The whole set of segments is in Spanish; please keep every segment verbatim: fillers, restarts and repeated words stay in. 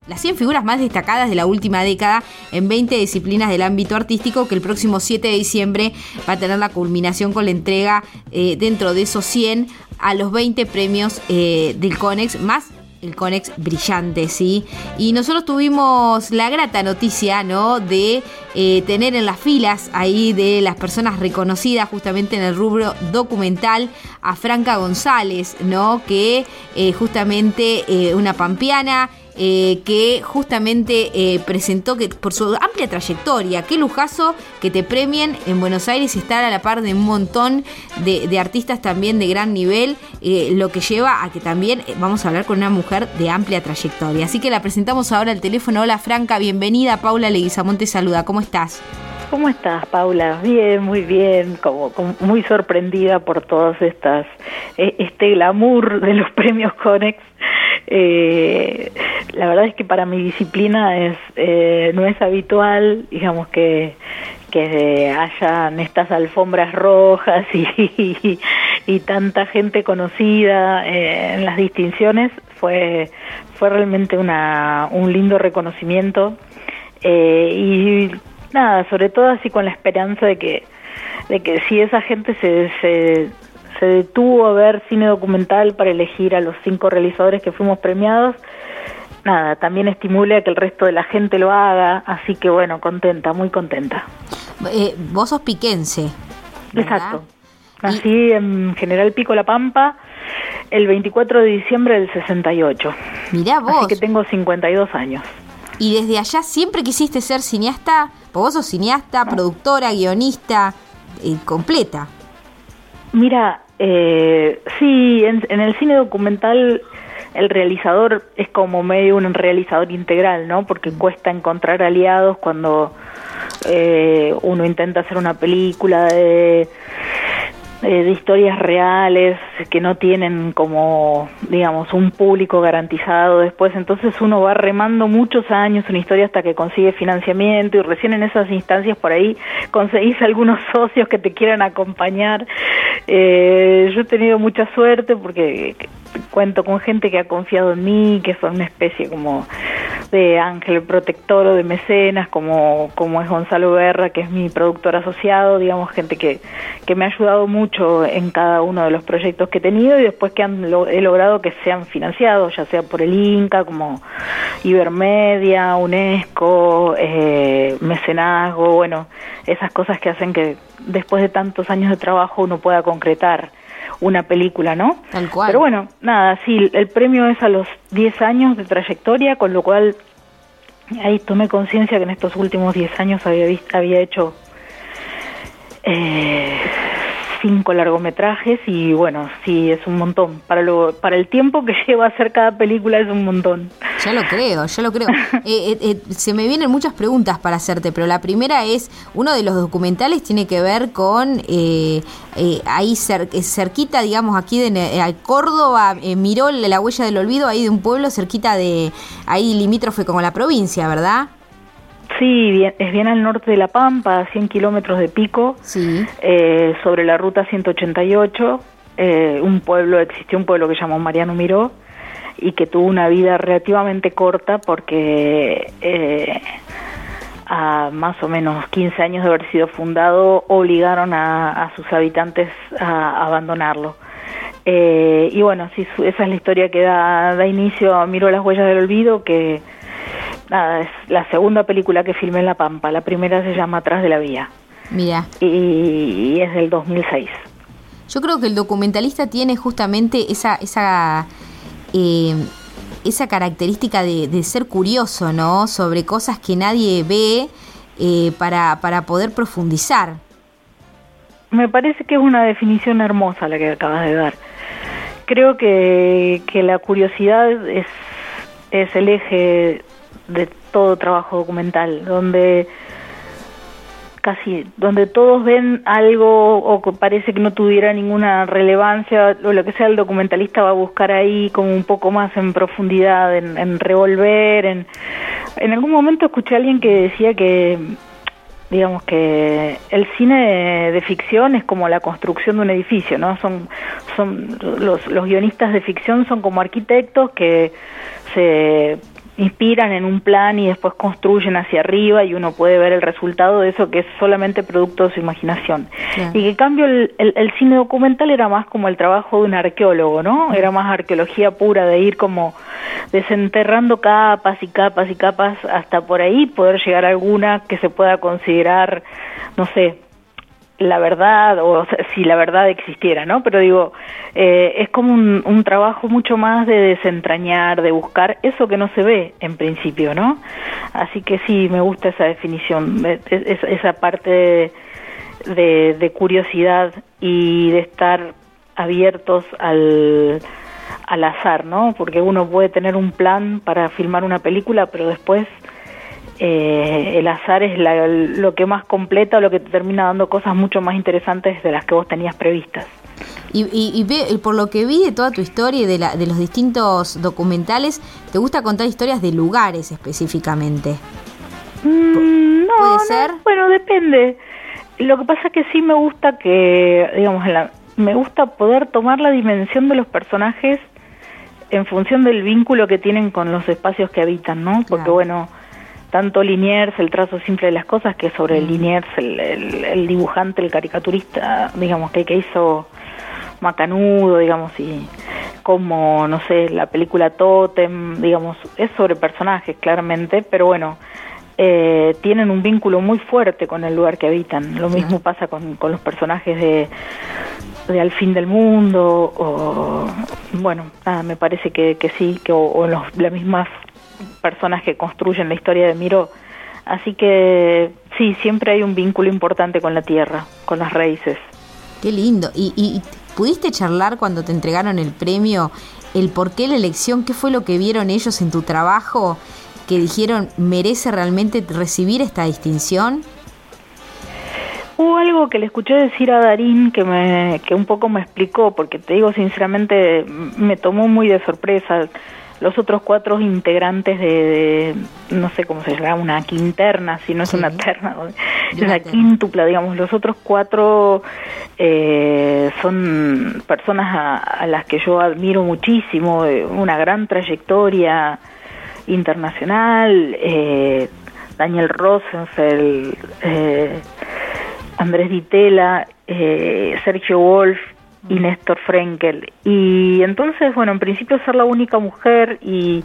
Las cien figuras más destacadas de la última década en veinte disciplinas del ámbito artístico, que el próximo siete de diciembre va a tener la culminación con la entrega eh, dentro de esos cien a los veinte premios eh, del CONEX, más el CONEX brillante, ¿sí? Y nosotros tuvimos la grata noticia, ¿no?, de eh, tener en las filas ahí de las personas reconocidas justamente en el rubro documental a Franca González, ¿no?, que eh, justamente eh, una pampeana, Eh, que justamente eh, presentó que por su amplia trayectoria, qué lujazo que te premien en Buenos Aires y estar a la par de un montón de, de artistas también de gran nivel, eh, lo que lleva a que también eh, vamos a hablar con una mujer de amplia trayectoria. Así que la presentamos ahora al teléfono. Hola Franca, bienvenida. Paula Leguizamón te saluda, ¿cómo estás? ¿Cómo estás, Paula? Bien, muy bien, como, como muy sorprendida por todas estas, eh, este glamour de los premios CONEX. Eh, la verdad es que para mi disciplina es eh, no es habitual, digamos, que que hayan estas alfombras rojas y, y, y tanta gente conocida eh, en las distinciones. Fue fue realmente una un lindo reconocimiento eh, y nada, sobre todo así con la esperanza de que de que si esa gente se, se se detuvo a ver cine documental para elegir a los cinco realizadores que fuimos premiados, nada, también estimule a que el resto de la gente lo haga, así que bueno, contenta, muy contenta. Eh, vos sos piquense, ¿verdad? Exacto. Nací y... en General Pico, La Pampa, el veinticuatro de diciembre del sesenta y ocho. Mirá vos. Así que tengo cincuenta y dos años. ¿Y desde allá siempre quisiste ser cineasta? Vos sos cineasta, ¿no? Productora, guionista, eh, completa. Mira, eh, sí, en, en el cine documental el realizador es como medio un realizador integral, ¿no? Porque cuesta encontrar aliados cuando eh, uno intenta hacer una película de, de, de historias reales que no tienen como, digamos, un público garantizado después. Entonces uno va remando muchos años una historia hasta que consigue financiamiento y recién en esas instancias por ahí conseguís algunos socios que te quieran acompañar. Eh, yo he tenido mucha suerte porque cuento con gente que ha confiado en mí, que son una especie como de ángel protector o de mecenas, como como es Gonzalo Berra, que es mi productor asociado, digamos, gente que, que me ha ayudado mucho en cada uno de los proyectos que he tenido y después que han lo, he logrado que sean financiados, ya sea por el Inca, como Ibermedia, UNESCO, eh, mecenazgo, bueno, esas cosas que hacen que después de tantos años de trabajo uno pueda concretar una película, ¿no? Tal cual. Pero bueno, nada, sí, el premio es a los diez años de trayectoria, con lo cual ahí tomé conciencia que en estos últimos diez años había visto, había hecho eh, cinco largometrajes y bueno, sí, es un montón. Para lo para el tiempo que lleva a hacer cada película es un montón. Ya lo creo, ya lo creo. eh, eh, eh, se me vienen muchas preguntas para hacerte, pero la primera es, uno de los documentales tiene que ver con eh, eh, ahí cer, cerquita, digamos, aquí de eh, Córdoba, eh, miró la huella del olvido, ahí de un pueblo cerquita de, ahí limítrofe con la provincia, ¿verdad? Sí, bien, es bien al norte de La Pampa, a cien kilómetros de Pico, sí. eh, sobre la ruta ciento ochenta y ocho, eh, un pueblo, existió un pueblo que llamó Mariano Miró, y que tuvo una vida relativamente corta porque eh, a más o menos quince años de haber sido fundado obligaron a, a sus habitantes a abandonarlo. Eh, y bueno, sí, esa es la historia que da, da inicio a Miró las huellas del olvido, que nada, es la segunda película que filmé en La Pampa. La primera se llama Atrás de la vía. Mira. Y, y es del dos mil seis. Yo creo que el documentalista tiene justamente esa esa eh, esa característica de, de ser curioso, ¿no? Sobre cosas que nadie ve eh, para para poder profundizar. Me parece que es una definición hermosa la que acabas de dar. Creo que que la curiosidad es es el eje de todo trabajo documental, donde casi, donde todos ven algo o que parece que no tuviera ninguna relevancia, o lo que sea, el documentalista va a buscar ahí como un poco más en profundidad, en, en revolver, en... En algún momento escuché a alguien que decía que, digamos, que el cine de, de ficción es como la construcción de un edificio, ¿no? Son, son los, los guionistas de ficción son como arquitectos que se... inspiran en un plan y después construyen hacia arriba y uno puede ver el resultado de eso que es solamente producto de su imaginación. Claro. Y que en cambio el, el, el cine documental era más como el trabajo de un arqueólogo, ¿no? Era más arqueología pura, de ir como desenterrando capas y capas y capas hasta por ahí poder llegar a alguna que se pueda considerar, no sé, la verdad, o sea, si la verdad existiera, ¿no? Pero digo, eh, es como un, un trabajo mucho más de desentrañar, de buscar eso que no se ve en principio, ¿no? Así que sí, me gusta esa definición, esa, esa parte de, de, de curiosidad y de estar abiertos al, al azar, ¿no? Porque uno puede tener un plan para filmar una película, pero después Eh, el azar es la, lo que más completa, lo que te termina dando cosas mucho más interesantes de las que vos tenías previstas. Y, y, y, ve, y por lo que vi de toda tu historia y de, la, de los distintos documentales, ¿te gusta contar historias de lugares específicamente? Mm, no, ¿Puede no, ser? Bueno, depende. Lo que pasa es que sí me gusta que, digamos, la, me gusta poder tomar la dimensión de los personajes en función del vínculo que tienen con los espacios que habitan, ¿no? Porque, claro, bueno, tanto Liniers, el trazo simple de las cosas, que sobre mm. Liniers, el, el, el dibujante, el caricaturista, digamos, que, que hizo Macanudo, digamos, y como, no sé, la película Tótem, digamos, es sobre personajes, claramente, pero bueno, eh, tienen un vínculo muy fuerte con el lugar que habitan. Lo mismo sí. pasa con, con los personajes de, de Al fin del mundo, o, bueno, nada, me parece que, que sí, que o, o los, las mismas personas que construyen la historia de Miró. Así que sí, siempre hay un vínculo importante con la tierra, con las raíces. Qué lindo. ¿Y, y pudiste charlar cuando te entregaron el premio el por qué la elección? ¿Qué fue lo que vieron ellos en tu trabajo que dijeron merece realmente recibir esta distinción? Hubo algo que le escuché decir a Darín que me que un poco me explicó, porque te digo sinceramente me tomó muy de sorpresa. Los otros cuatro integrantes de, de no sé cómo se llama, una quinterna, si no es sí. una terna, es una quíntupla, digamos. Los otros cuatro eh, son personas a, a las que yo admiro muchísimo, una gran trayectoria internacional, eh, Daniel Rosenfeld, eh, Andrés Ditela, eh, Sergio Wolf y Néstor Frenkel. Y entonces, bueno, en principio ser la única mujer, y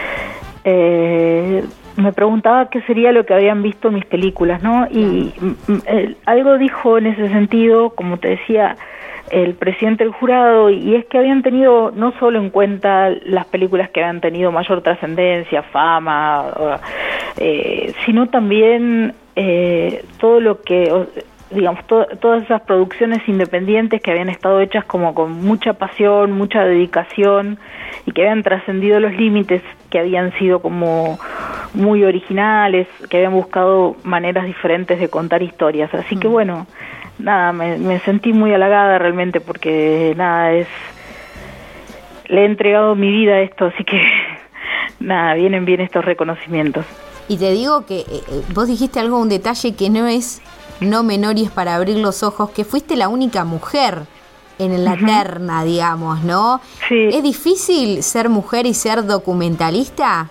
eh, me preguntaba qué sería lo que habían visto en mis películas, ¿no? Y eh, algo dijo en ese sentido, como te decía, el presidente del jurado, y es que habían tenido no solo en cuenta las películas que habían tenido mayor trascendencia, fama, eh, sino también eh, todo lo que... digamos, to- todas esas producciones independientes que habían estado hechas como con mucha pasión, mucha dedicación, y que habían trascendido los límites, que habían sido como muy originales, que habían buscado maneras diferentes de contar historias. Así que bueno, nada, me, me sentí muy halagada realmente, porque nada, es le he entregado mi vida a esto, así que nada, vienen bien estos reconocimientos. Y te digo que eh, vos dijiste algo, un detalle que no es no menor, y es para abrir los ojos, que fuiste la única mujer en la uh-huh. terna, digamos, ¿no? Sí. ¿Es difícil ser mujer y ser documentalista?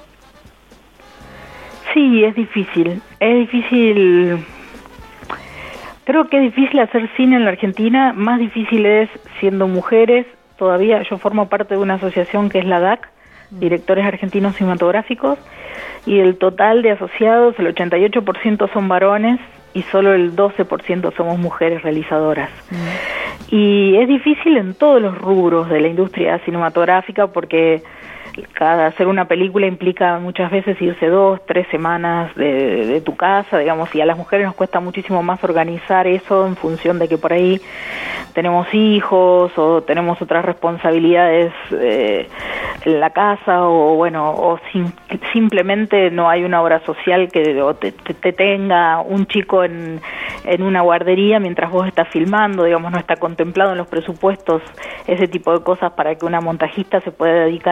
Sí, es difícil. Es difícil. Creo que es difícil hacer cine en la Argentina. Más difícil es siendo mujeres. Todavía yo formo parte de una asociación que es la D A C, Directores Argentinos Cinematográficos, y el total de asociados, el ochenta y ocho por ciento son varones, y solo el doce por ciento somos mujeres realizadoras. Mm. Y es difícil en todos los rubros de la industria cinematográfica, porque cada hacer una película implica muchas veces irse dos, tres semanas de, de tu casa, digamos, y a las mujeres nos cuesta muchísimo más organizar eso en función de que por ahí tenemos hijos o tenemos otras responsabilidades eh, en la casa, o bueno, o sim- simplemente no hay una obra social que o te, te, te tenga un chico en, en una guardería mientras vos estás filmando, digamos, no está contemplado en los presupuestos ese tipo de cosas para que una montajista se pueda dedicar cien por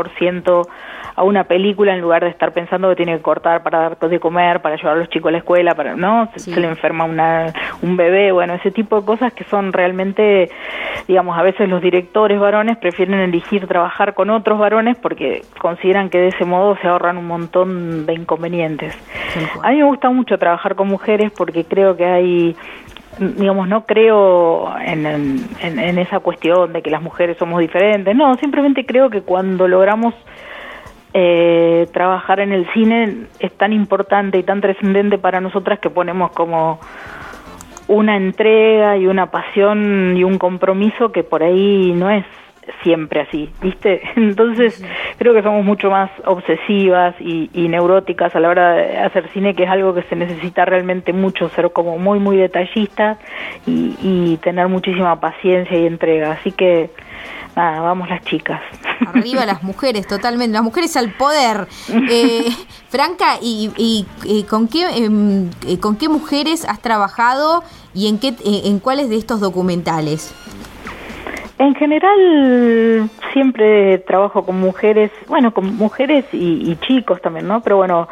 por ciento a una película en lugar de estar pensando que tiene que cortar para dar de comer, para llevar a los chicos a la escuela, para no sí. se le enferma una, un bebé, bueno, ese tipo de cosas que son realmente, digamos, a veces los directores varones prefieren elegir trabajar con otros varones porque consideran que de ese modo se ahorran un montón de inconvenientes. Sí, a mí me gusta mucho trabajar con mujeres porque creo que hay, digamos, no creo en, en, en esa cuestión de que las mujeres somos diferentes, no, simplemente creo que cuando logramos Eh, trabajar en el cine es tan importante y tan trascendente para nosotras que ponemos como una entrega y una pasión y un compromiso que por ahí no es siempre así, ¿viste? Entonces sí. creo que somos mucho más obsesivas y, y neuróticas a la hora de hacer cine, que es algo que se necesita realmente mucho, ser como muy muy detallistas y, y tener muchísima paciencia y entrega, así que nada, vamos las chicas. Arriba las mujeres, totalmente, las mujeres al poder. Eh, Franca, ¿y, y, y con qué eh, con qué mujeres has trabajado y en qué en cuáles de estos documentales? En general siempre trabajo con mujeres, bueno, con mujeres y, y chicos también, ¿no? Pero bueno,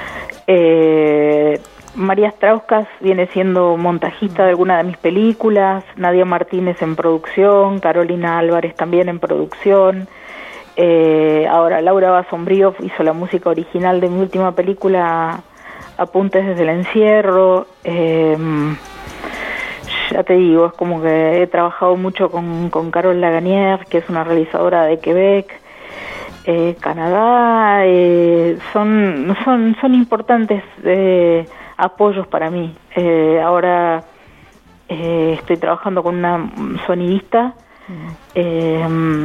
eh, María Strauskas viene siendo montajista de alguna de mis películas, Nadia Martínez en producción, Carolina Álvarez también en producción, eh, ahora Laura Basombrío hizo la música original de mi última película, Apuntes desde el encierro, eh, ya te digo, es como que he trabajado mucho con, con Carol Laganière, que es una realizadora de Quebec, eh, Canadá, eh, son, son, son importantes eh, apoyos para mí. Eh, ahora eh, estoy trabajando con una sonidista, eh,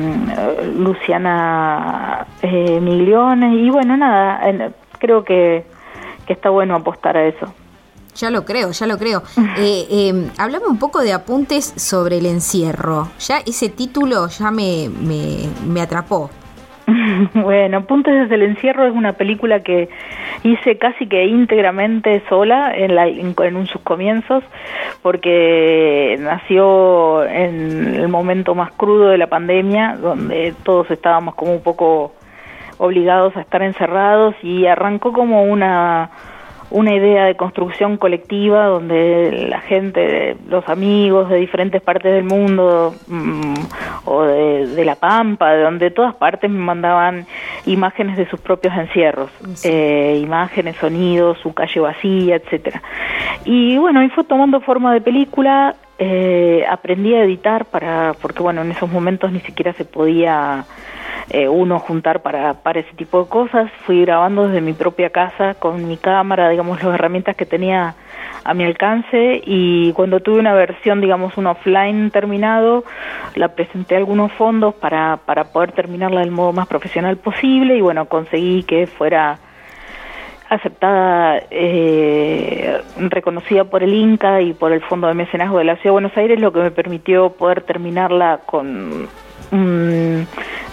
Luciana eh, Miglione, y bueno, nada, eh, creo que, que está bueno apostar a eso. Ya lo creo, ya lo creo. Eh, eh, hablame un poco de Apuntes sobre el encierro. Ya ese título ya me, me, me atrapó. Bueno, Apuntes desde el encierro es una película que hice casi que íntegramente sola en, la, en, en sus comienzos, porque nació en el momento más crudo de la pandemia, donde todos estábamos como un poco obligados a estar encerrados, y arrancó como una una idea de construcción colectiva donde la gente, los amigos de diferentes partes del mundo mmm, o de, de La Pampa, de donde de todas partes me mandaban imágenes de sus propios encierros, sí. eh, imágenes, sonidos, su calle vacía, etcétera. Y bueno, y fue tomando forma de película, eh, aprendí a editar para, porque bueno, en esos momentos ni siquiera se podía Eh, uno juntar para, para ese tipo de cosas. Fui grabando desde mi propia casa con mi cámara, digamos, las herramientas que tenía a mi alcance, y cuando tuve una versión, digamos, un offline terminado, la presenté a algunos fondos para, para poder terminarla del modo más profesional posible, y bueno, conseguí que fuera aceptada, eh, reconocida por el INCA y por el Fondo de Mecenazgo de la Ciudad de Buenos Aires, lo que me permitió poder terminarla con un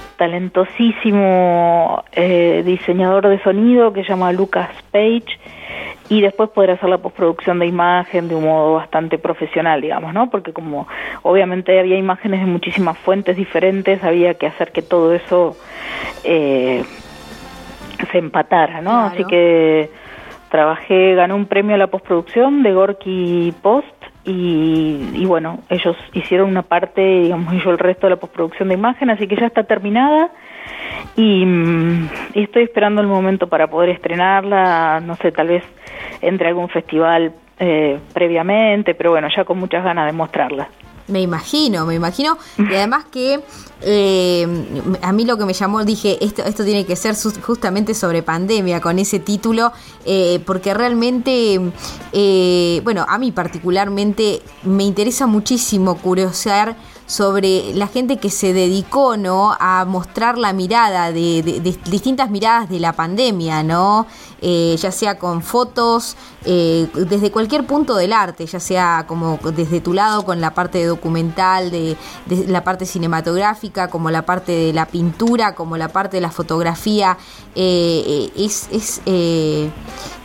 talentosísimo eh, diseñador de sonido que se llama Lucas Page, y después poder hacer la postproducción de imagen de un modo bastante profesional, digamos, ¿no? Porque como obviamente había imágenes de muchísimas fuentes diferentes, había que hacer que todo eso eh, se empatara, ¿no? Claro. Así que trabajé, gané un premio a la postproducción de Gorky Post, y, y bueno, ellos hicieron una parte, digamos, y yo el resto de la postproducción de imagen, así que ya está terminada, y, y estoy esperando el momento para poder estrenarla, no sé, tal vez entre algún festival eh, previamente, pero bueno, ya con muchas ganas de mostrarla. Me imagino, me imagino, y además que eh, a mí lo que me llamó, dije, esto esto tiene que ser justamente sobre pandemia, con ese título, eh, porque realmente, eh, bueno, a mí particularmente me interesa muchísimo curiosear sobre la gente que se dedicó, ¿no?, a mostrar la mirada de, de, de distintas miradas de la pandemia, ¿no? Eh, ya sea con fotos, eh, desde cualquier punto del arte, ya sea como desde tu lado con la parte documental, de, de la parte cinematográfica, como la parte de la pintura, como la parte de la fotografía. Eh, es, es, eh,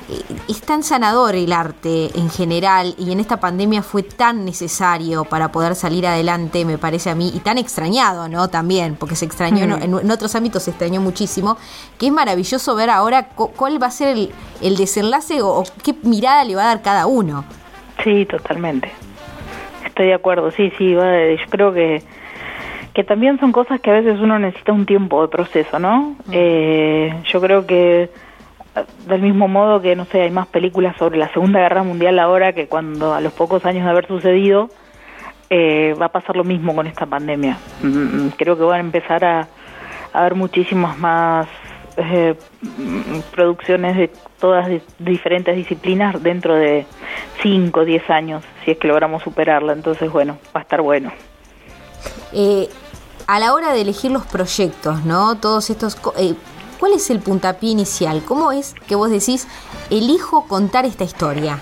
es tan sanador el arte en general y en esta pandemia fue tan necesario para poder salir adelante, me parece a mí, y tan extrañado, ¿no? También, porque se extrañó, mm. en, en otros ámbitos se extrañó muchísimo, que es maravilloso ver ahora cuál va a ser el, el desenlace o, o qué mirada le va a dar cada uno. Sí, totalmente. Estoy de acuerdo, sí, sí, va, yo creo que que también son cosas que a veces uno necesita un tiempo de proceso, ¿no? Mm. Eh, yo creo que del mismo modo que, no sé, hay más películas sobre la Segunda Guerra Mundial ahora que cuando a los pocos años de haber sucedido, eh, va a pasar lo mismo con esta pandemia. Mm, creo que van a empezar a, a haber muchísimas más eh, producciones de todas de diferentes disciplinas dentro de cinco o diez años, si es que logramos superarla. Entonces, bueno, va a estar bueno. Eh, a la hora de elegir los proyectos, ¿no? Todos estos... Eh, ¿Cuál es el puntapié inicial? ¿Cómo es que vos decís, elijo contar esta historia?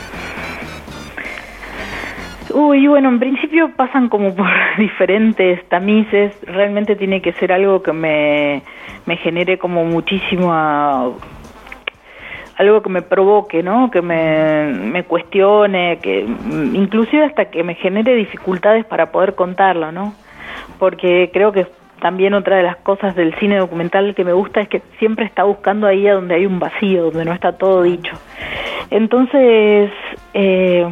Uy, bueno, en principio pasan como por diferentes tamices. Realmente tiene que ser algo que me, me genere como muchísima... algo que me provoque, ¿no? Que me, me cuestione, que inclusive hasta que me genere dificultades para poder contarlo, ¿no? Porque creo que también otra de las cosas del cine documental que me gusta es que siempre está buscando ahí a donde hay un vacío, donde no está todo dicho. Entonces, eh,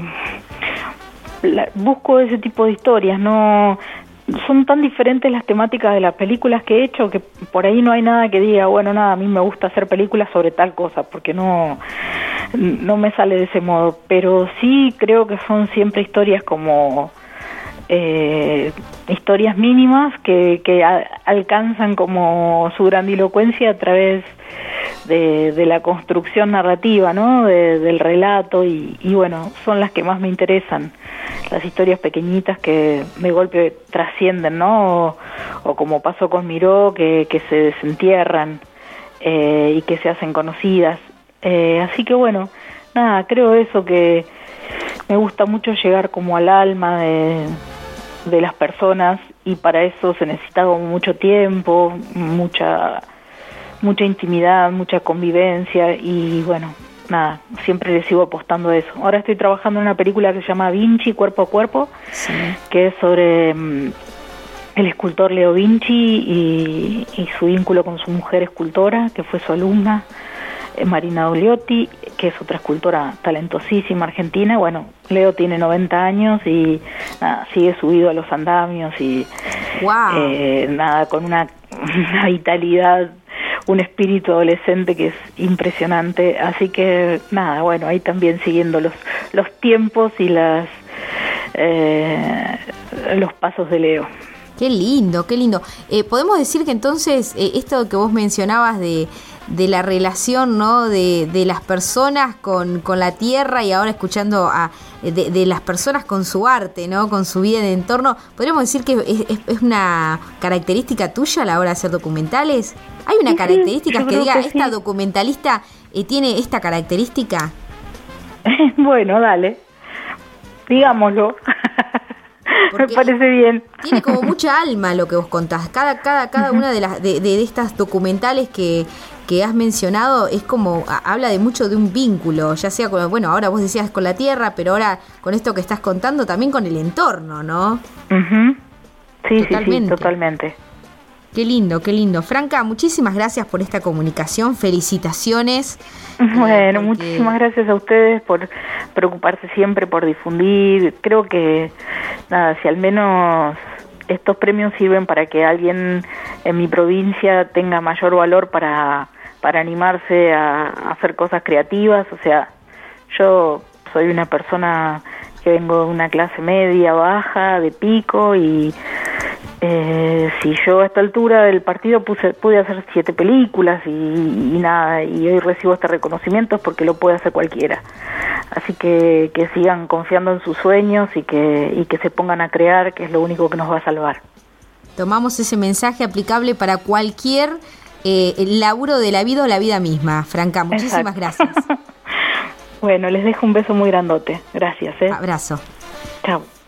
la, busco ese tipo de historias, no... Son tan diferentes las temáticas de las películas que he hecho que por ahí no hay nada que diga, bueno, nada, a mí me gusta hacer películas sobre tal cosa, porque no, no me sale de ese modo. Pero sí creo que son siempre historias como... Eh, historias mínimas que, que a, alcanzan como su grandilocuencia a través de, de la construcción narrativa, ¿no? De, del relato y, y bueno, son las que más me interesan, las historias pequeñitas que de golpe trascienden, ¿no? O, o como pasó con Miró, que, que se desentierran eh, y que se hacen conocidas. Eh, así que bueno, nada, creo eso, que me gusta mucho llegar como al alma de, de las personas, y para eso se necesita como mucho tiempo, mucha mucha intimidad, mucha convivencia, y bueno, nada, siempre le sigo apostando a eso. Ahora estoy trabajando en una película que se llama Vinci, Cuerpo a Cuerpo, sí, que es sobre um, el escultor Leo Vinci y, y su vínculo con su mujer escultora, que fue su alumna, Marina Dogliotti, que es otra escultora talentosísima argentina. Bueno, Leo tiene noventa años y nada, sigue subido a los andamios y wow. eh, nada, con una, una vitalidad, un espíritu adolescente que es impresionante. Así que nada, bueno, ahí también siguiendo los los tiempos y las eh, los pasos de Leo. Qué lindo, qué lindo. Eh, podemos decir que entonces eh, esto que vos mencionabas de de la relación, ¿no? de, de las personas con, con la tierra, y ahora escuchando a de, de las personas con su arte, ¿no? Con su vida de entorno, ¿podríamos decir que es, es, es una característica tuya a la hora de hacer documentales? ¿Hay una sí, característica sí, que diga, que esta sí. documentalista eh, tiene esta característica? Bueno, dale, digámoslo. Porque me parece bien. Tiene como mucha alma lo que vos contás. Cada cada cada uh-huh. una de las de, de, de estas documentales que, que has mencionado es como a, habla de mucho de un vínculo, ya sea con, bueno, ahora vos decías con la tierra, pero ahora con esto que estás contando también con el entorno, ¿no? Uh-huh. Sí, totalmente. sí, sí, totalmente. Qué lindo, qué lindo. Franca, muchísimas gracias por esta comunicación, felicitaciones. Bueno, eh, porque... muchísimas gracias a ustedes por preocuparse siempre por difundir. Creo que, nada, si al menos estos premios sirven para que alguien en mi provincia tenga mayor valor para, para animarse a, a hacer cosas creativas. O sea, yo soy una persona que vengo de una clase media, baja, de pico, y eh, si yo a esta altura del partido puse, pude hacer siete películas y, y nada, y hoy recibo este reconocimiento, es porque lo puede hacer cualquiera. Así que que sigan confiando en sus sueños y que y que se pongan a crear, que es lo único que nos va a salvar. Tomamos ese mensaje aplicable para cualquier eh, laburo de la vida o la vida misma. Franca, muchísimas Exacto. gracias. Bueno, les dejo un beso muy grandote. Gracias. ¿eh? Abrazo. Chao.